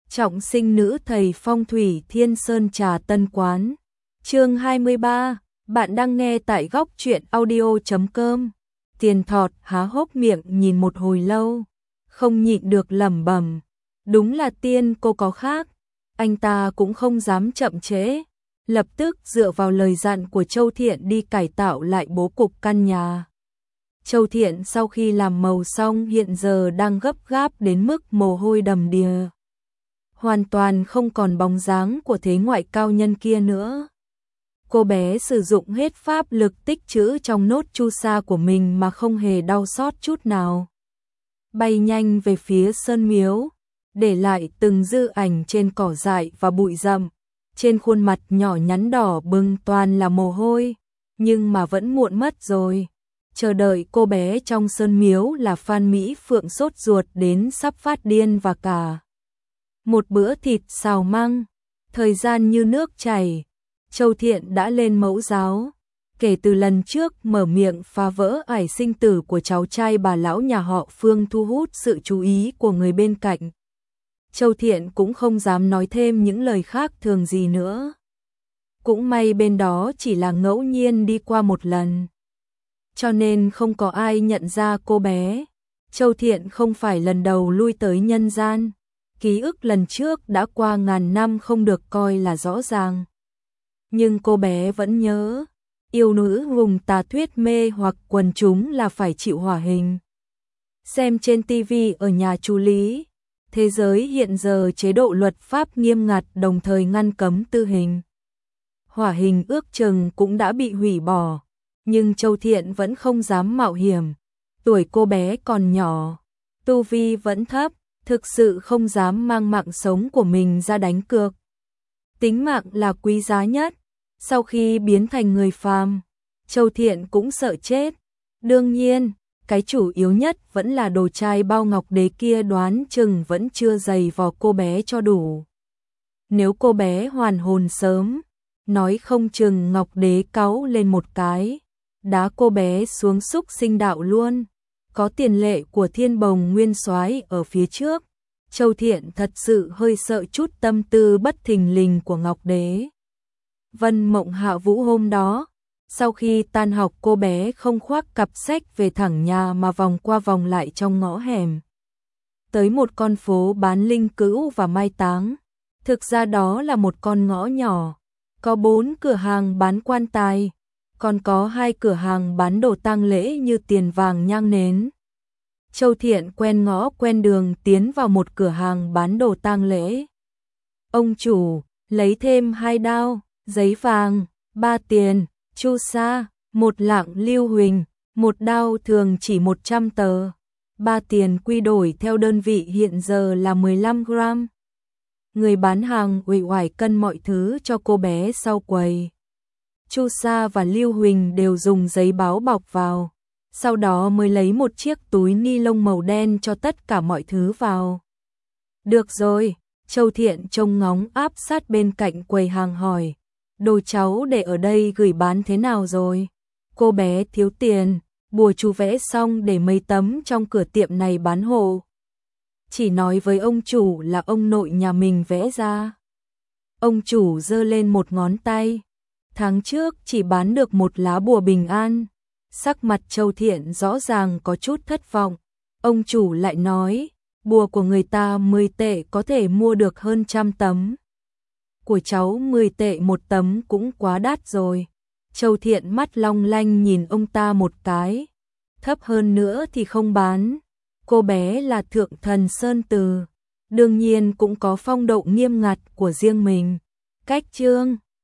Trọng sinh nữ thầy phong thủy Thiên Sơn Trà Tân Quán. Chương 23, bạn đang nghe tại góc truyện audio.com. Tiền Thọt há hốc miệng nhìn một hồi lâu, không nhịn được lẩm bẩm, đúng là tiên cô có khác. Anh ta cũng không dám chậm trễ, lập tức dựa vào lời dặn của Châu Thiện đi cải tạo lại bố cục căn nhà. Châu Thiện sau khi làm màu xong hiện giờ đang gấp gáp đến mức mồ hôi đầm đìa. Hoàn toàn không còn bóng dáng của thế ngoại cao nhân kia nữa. Cô bé sử dụng hết pháp lực tích trữ trong nốt chu sa của mình mà không hề đau xót chút nào. Bay nhanh về phía sơn miếu, để lại từng dư ảnh trên cỏ dại và bụi rậm. Trên khuôn mặt nhỏ nhắn đỏ bừng toàn là mồ hôi, nhưng mà vẫn muộn mất rồi. Chờ đợi cô bé trong sơn miếu là Phan Mỹ Phượng sốt ruột đến sắp phát điên và cả một bữa thịt xào măng. Thời gian như nước chảy, Châu Thiện đã lên mẫu giáo. Kể từ lần trước mở miệng phá vỡ ải sinh tử của cháu trai bà lão nhà họ Phương thu hút sự chú ý của người bên cạnh, Châu Thiện cũng không dám nói thêm những lời khác thường gì nữa. Cũng may bên đó chỉ là ngẫu nhiên đi qua một lần, cho nên không có ai nhận ra cô bé. Châu Thiện không phải lần đầu lui tới nhân gian, ký ức lần trước đã qua ngàn năm không được coi là rõ ràng. Nhưng cô bé vẫn nhớ, yêu nữ vùng tà thuyết mê hoặc quần chúng là phải chịu hỏa hình. Xem trên tivi ở nhà chú Lý, thế giới hiện giờ chế độ luật pháp nghiêm ngặt đồng thời ngăn cấm tử hình. Hỏa hình ước chừng cũng đã bị hủy bỏ, nhưng Châu Thiện vẫn không dám mạo hiểm. Tuổi cô bé còn nhỏ, tu vi vẫn thấp, thực sự không dám mang mạng sống của mình ra đánh cược. Tính mạng là quý giá nhất. Sau khi biến thành người phàm, Châu Thiện cũng sợ chết. Đương nhiên, cái chủ yếu nhất vẫn là đồ trai bao ngọc đế kia đoán chừng vẫn chưa dày vò cô bé cho đủ. Nếu cô bé hoàn hồn sớm, nói không chừng ngọc đế cáu lên một cái, đá cô bé xuống xúc sinh đạo luôn. Có tiền lệ của Thiên Bồng Nguyên Soái ở phía trước, Châu Thiện thật sự hơi sợ chút tâm tư bất thình lình của ngọc đế. Vân Mộng Hạ Vũ hôm đó, sau khi tan học cô bé không khoác cặp sách về thẳng nhà mà vòng qua vòng lại trong ngõ hẻm. Tới một con phố bán linh cữu và mai táng. Thực ra đó là một con ngõ nhỏ, có 4 cửa hàng bán quan tài, còn có 2 cửa hàng bán đồ tang lễ như tiền vàng nhang nến. Châu Thiện quen ngõ quen đường tiến vào một cửa hàng bán đồ tang lễ. Ông chủ, lấy thêm 2 đao, giấy vàng, 3 tiền, chu sa, 1 lạng lưu huỳnh, 1 đao thường chỉ 100 tờ, 3 tiền quy đổi theo đơn vị hiện giờ là 15 gram. Người bán hàng uể oải cân mọi thứ cho cô bé sau quầy. Chu sa và lưu huỳnh đều dùng giấy báo bọc vào, sau đó mới lấy một chiếc túi ni lông màu đen cho tất cả mọi thứ vào. Được rồi, Châu Thiện trông ngóng áp sát bên cạnh quầy hàng hỏi, đồ cháu để ở đây gửi bán thế nào rồi? Cô bé thiếu tiền, bùa chú vẽ xong để mấy tấm trong cửa tiệm này bán hộ. Chỉ nói với ông chủ là ông nội nhà mình vẽ ra. Ông chủ giơ lên một ngón tay. Tháng trước chỉ bán được 1 lá bùa bình an. Sắc mặt Châu Thiện rõ ràng có chút thất vọng. Ông chủ lại nói, bùa của người ta 10 tệ có thể mua được hơn 100 tấm. Của cháu 10 tệ 1 tấm cũng quá đắt rồi. Châu Thiện mắt long lanh nhìn ông ta một cái. Thấp hơn nữa thì không bán. Cô bé là thượng thần Sơn Từ, đương nhiên cũng có phong độ nghiêm ngặt của riêng mình. Cách chương